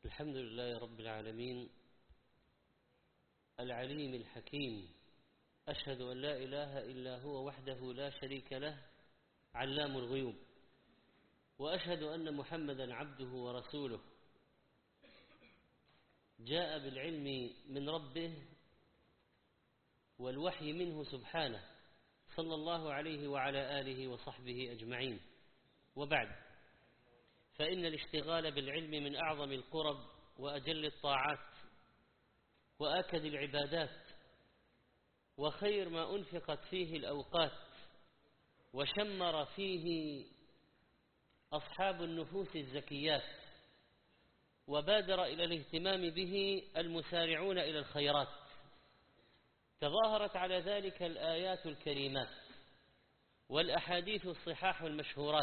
الحمد لله رب العالمين العليم الحكيم، أشهد أن لا إله إلا هو وحده لا شريك له علام الغيوب، وأشهد أن محمدا عبده ورسوله جاء بالعلم من ربه والوحي منه سبحانه، صلى الله عليه وعلى آله وصحبه أجمعين. وبعد، فإن الاشتغال بالعلم من أعظم القرب وأجل الطاعات وآكد العبادات، وخير ما أنفقت فيه الأوقات وشمر فيه أصحاب النفوس الزكيات، وبادر إلى الاهتمام به المسارعون إلى الخيرات. تظاهرت على ذلك الآيات الكريمات والأحاديث الصحاح المشهورات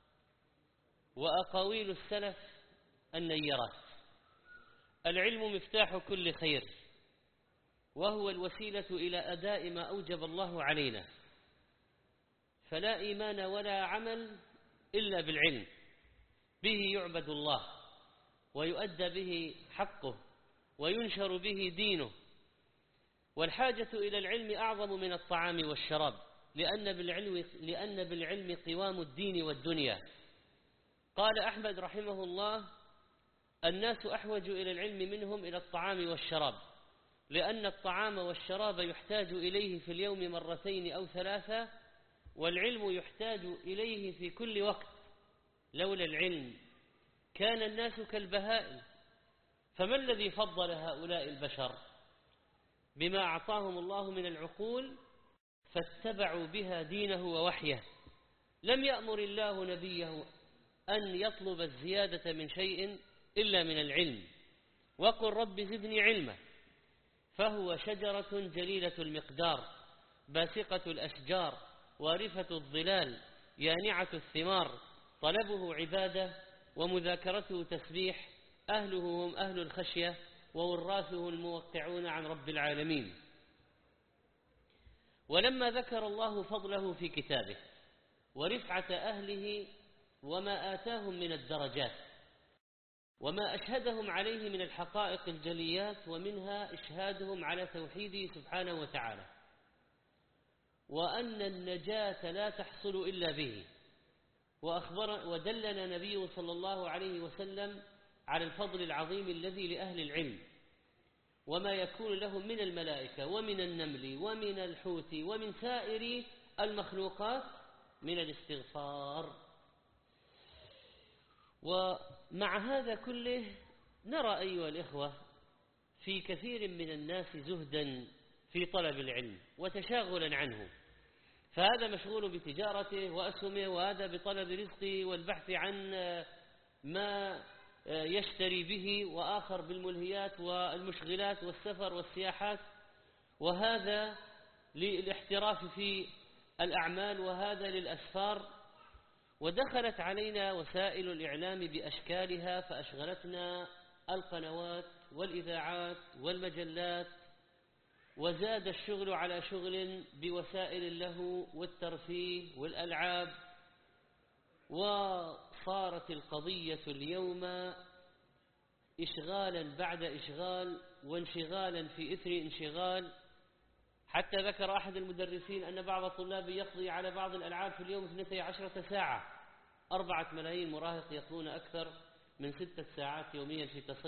وأقاويل السلف النيرات. العلم مفتاح كل خير، وهو الوسيلة إلى أداء ما أوجب الله علينا، فلا إيمان ولا عمل إلا بالعلم، به يعبد الله ويؤدى به حقه وينشر به دينه. والحاجة إلى العلم أعظم من الطعام والشراب، لأن بالعلم قوام الدين والدنيا. قال أحمد رحمه الله: الناس أحوج إلى العلم منهم إلى الطعام والشراب، لأن الطعام والشراب يحتاج إليه في اليوم مرتين أو ثلاثة، والعلم يحتاج إليه في كل وقت. لولا العلم كان الناس كالبهائم، فما الذي فضل هؤلاء البشر؟ بما أعطاهم الله من العقول فاتبعوا بها دينه ووحيه. لم يأمر الله نبيه أن يطلب الزيادة من شيء إلا من العلم، وقل رب زدني علما، فهو شجرة جليلة المقدار، باسقة الأشجار، وارفة الظلال، يانعة الثمار، طلبه عبادة ومذاكرته تسبيح، أهله هم أهل الخشية، ووراثه الموقعون عن رب العالمين. ولما ذكر الله فضله في كتابه ورفعة أهله وما آتاهم من الدرجات وما أشهدهم عليه من الحقائق الجليات، ومنها إشهادهم على توحيده سبحانه وتعالى، وأن النجاة لا تحصل إلا به، ودلنا نبيه صلى الله عليه وسلم على الفضل العظيم الذي لأهل العلم، وما يكون لهم من الملائكة ومن النمل ومن الحوت ومن سائر المخلوقات من الاستغفار. ومع هذا كله نرى أيها الإخوة في كثير من الناس زهدا في طلب العلم وتشاغلا عنه، فهذا مشغول بتجارته وأسهمه، وهذا بطلب رزقه والبحث عن ما يشتري به، وآخر بالملهيات والمشغلات والسفر والسياحات، وهذا للاحتراف في الأعمال، وهذا للأسفار. ودخلت علينا وسائل الإعلام بأشكالها فأشغلتنا القنوات والإذاعات والمجلات، وزاد الشغل على شغل بوسائل اللهو والترفيه والألعاب، وصارت القضية اليوم إشغالا بعد إشغال وانشغالا في إثر انشغال، حتى ذكر أحد المدرسين أن بعض الطلاب يقضي على بعض الألعاب في اليوم 12 ساعة. 4 ملايين مراهق يقضون أكثر من 6 ساعات يوميا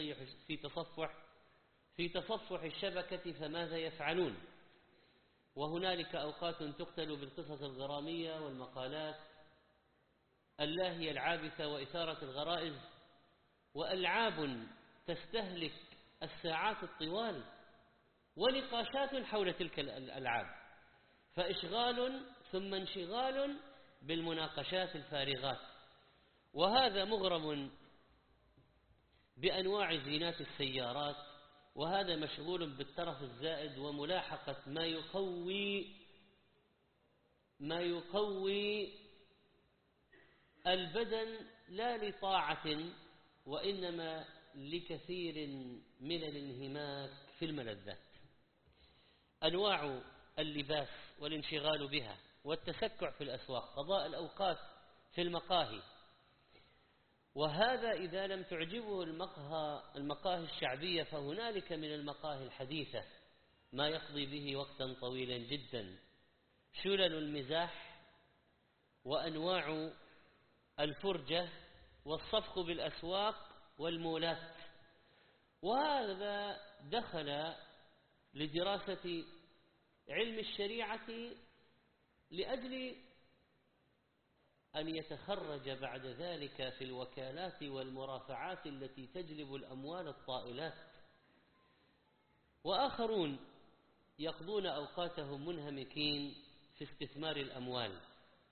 في تصفح الشبكة، فماذا يفعلون؟ وهنالك أوقات تقتل بالقصص الغرامية والمقالات اللاهية العابثة وإثارة الغرائز، وألعاب تستهلك الساعات الطوال، ونقاشات حول تلك الألعاب، فإشغال ثم انشغال بالمناقشات الفارغات. وهذا مغرم بأنواع زينات السيارات، وهذا مشغول بالترف الزائد وملاحقة ما يقوي البدن، لا لطاعة وإنما لكثير من الانهماك في الملذات. أنواع اللباس والانشغال بها والتسكع في الأسواق، قضاء الأوقات في المقاهي وهذا إذا لم تعجبه المقاهي الشعبية، فهنالك من المقاهي الحديثة ما يقضي به وقتا طويلا جدا، شلل المزاح وأنواع الفرجة والصفق بالأسواق والمولات. وهذا دخل لدراسة علم الشريعة لأجل أن يتخرج بعد ذلك في الوكالات والمرافعات التي تجلب الأموال الطائلات. وآخرون يقضون أوقاتهم منهمكين في استثمار الأموال.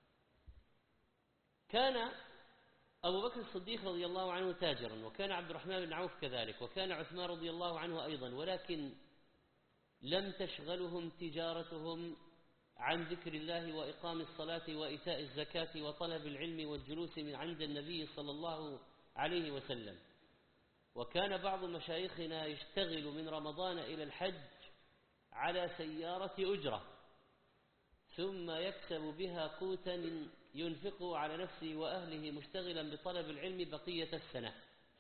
كان أبو بكر الصديق رضي الله عنه تاجرا، وكان عبد الرحمن بن عوف كذلك، وكان عثمان رضي الله عنه أيضا، ولكن لم تشغلهم تجارتهم عن ذكر الله وإقام الصلاة وإيتاء الزكاة وطلب العلم والجلوس من عند النبي صلى الله عليه وسلم. وكان بعض مشايخنا يشتغل من رمضان إلى الحج على سيارة أجرة، ثم يكسب بها قوتا ينفقه على نفسه وأهله مشتغلا بطلب العلم بقية السنة.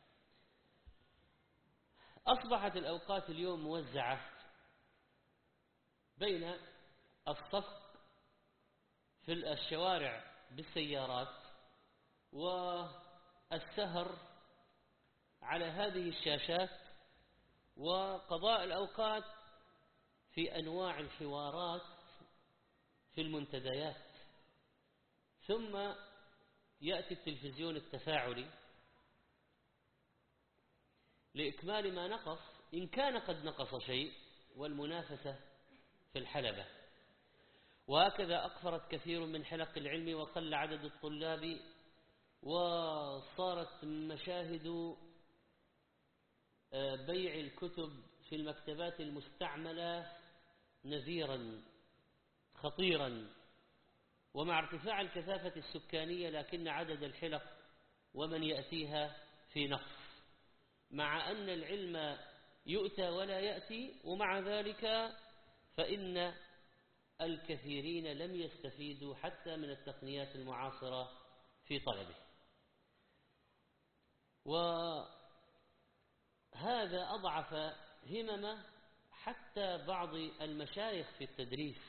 أصبحت الأوقات اليوم موزعة بين الصفق في الشوارع بالسيارات والسهر على هذه الشاشات، وقضاء الأوقات في أنواع الحوارات في المنتديات. ثم يأتي التلفزيون التفاعلي لإكمال ما نقص، إن كان قد نقص شيء، والمنافسة في الحلبة. وهكذا أقفرت كثير من حلق العلم وقل عدد الطلاب، وصارت مشاهد بيع الكتب في المكتبات المستعملة نذيرا خطيرا. ومع ارتفاع الكثافة السكانية لكن عدد الحلق ومن يأتيها في نقص، مع أن العلم يؤتى ولا يأتي، ومع ذلك فإن الكثيرين لم يستفيدوا حتى من التقنيات المعاصرة في طلبه. وهذا أضعف همم حتى بعض المشايخ في التدريس.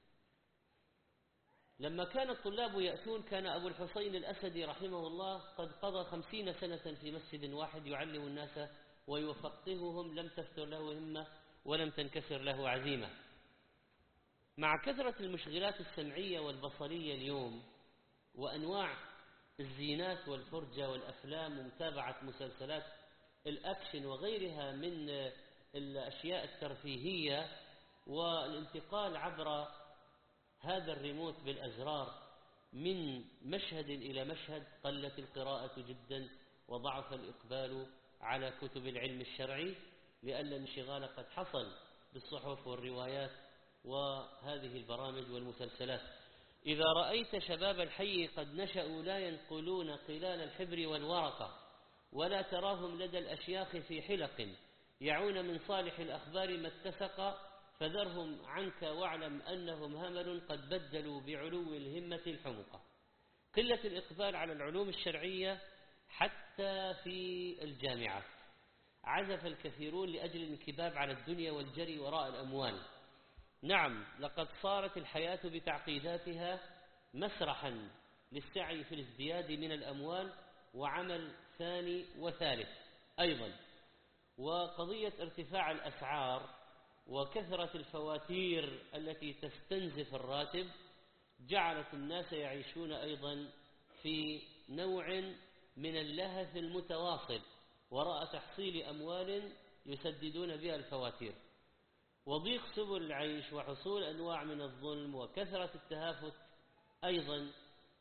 لما كان الطلاب يأتون، كان أبو الحسين الأسدي رحمه الله قد قضى 50 سنة في مسجد واحد يعلم الناس ويفقههم، لم تفتر له همة ولم تنكسر له عزيمة. مع كثرة المشغلات السمعية والبصرية اليوم، وأنواع الزينات والفرجة والأفلام ومتابعة مسلسلات الأكشن وغيرها من الأشياء الترفيهية، والانتقال عبر هذا الريموت بالأزرار من مشهد إلى مشهد، قلت القراءة جدا وضعف الإقبال على كتب العلم الشرعي، لأن الانشغال قد حصل بالصحف والروايات وهذه البرامج والمسلسلات. إذا رأيت شباب الحي قد نشأوا لا ينقلون قلال الحبر والورقة، ولا تراهم لدى الأشياخ في حلق يعون من صالح الأخبار ما اتسق، فذرهم عنك واعلم أنهم همل قد بدلوا بعلو الهمة الحمقى. قلة الإقبال على العلوم الشرعية حتى في الجامعات، عزف الكثيرون لأجل الانكباب على الدنيا والجري وراء الأموال. نعم، لقد صارت الحياة بتعقيداتها مسرحا للسعي في الازدياد من الأموال، وعمل ثاني وثالث أيضا. وقضية ارتفاع الأسعار وكثرة الفواتير التي تستنزف الراتب جعلت الناس يعيشون أيضا في نوع من اللهث المتواصل وراء تحصيل أموال يسددون بها الفواتير، وضيق سبل العيش، وحصول أنواع من الظلم، وكثرة التهافت أيضا،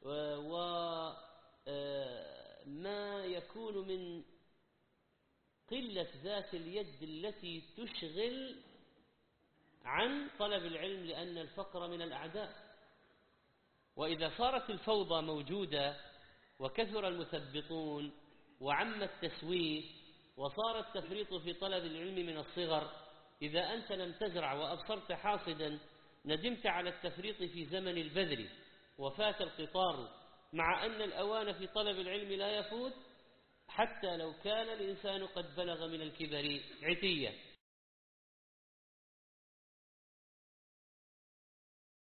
وما يكون من قلة ذات اليد التي تشغل عن طلب العلم، لأن الفقر من الأعداء. وإذا صارت الفوضى موجودة وكثر المثبطون وعم التسويف وصار التفريط في طلب العلم من الصغر، إذا أنت لم تزرع وأبصرت حاصدا ندمت على التفريط في زمن البذر وفات القطار، مع أن الأوان في طلب العلم لا يفوت، حتى لو كان الإنسان قد بلغ من الكبر عتية.